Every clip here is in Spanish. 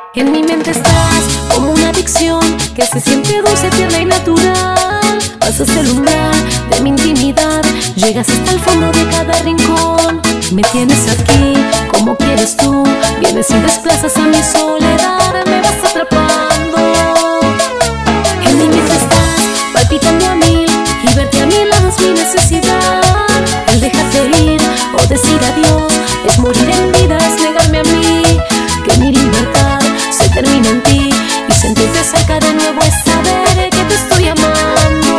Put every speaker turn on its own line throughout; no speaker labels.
En mi mente estás como una adicción que se siente dulce, tierna y natural. Pasas el umbral de mi intimidad, llegas hasta el fondo de cada rincón. Me tienes aquí como quieres tú, vienes y desplazas a mi soledad, me vas atrapando. En mi mente estás palpitando a mil y verte a mi lado es mi necesidad. El dejarte ir o decir adiós es morir en vida, es negarme a mí que mi libertad se termina en ti, y sentirte cerca de nuevo es saber que te estoy amando.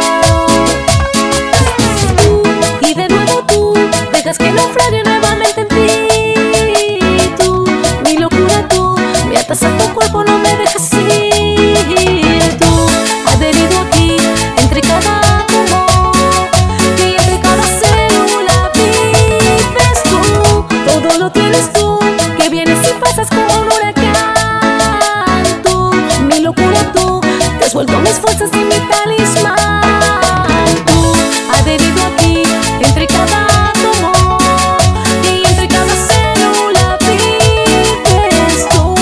Y de nuevo tú dejas que naufrague nuevamente en ti. Tú, mi locura tú, me atas a tu cuerpo, no me dejes ir. Tú, adherido aquí entre cada átomo y entre cada célula vives tú. Todo lo tienes tú, que vienes y pasas como un huracán. Tú, mi locura tú, te has vuelto mis fuerzas y mi talismán. Tú, adherido aquí entre cada átomo y entre cada célula vives tú.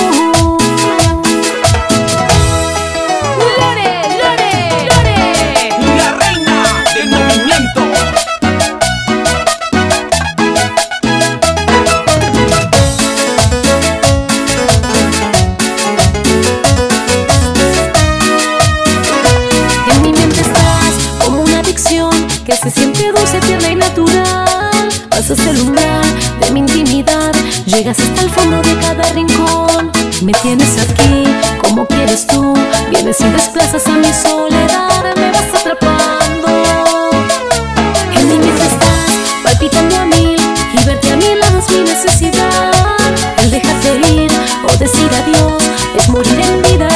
Lore, Lore, Lore,
La reina del movimiento.
En mi mente estás como una adicción que se siente dulce, tierna y natural. Pasas el umbral de mi intimidad, llegas hasta el fondo de cada rincón. Me tienes aquí como quieres tú, vienes y desplazas a mi soledad, me vas atrapando. En mi mente estás palpitando a mil y verte a mi lado es mi necesidad. El dejarte ir o decir adiós es morir en vida,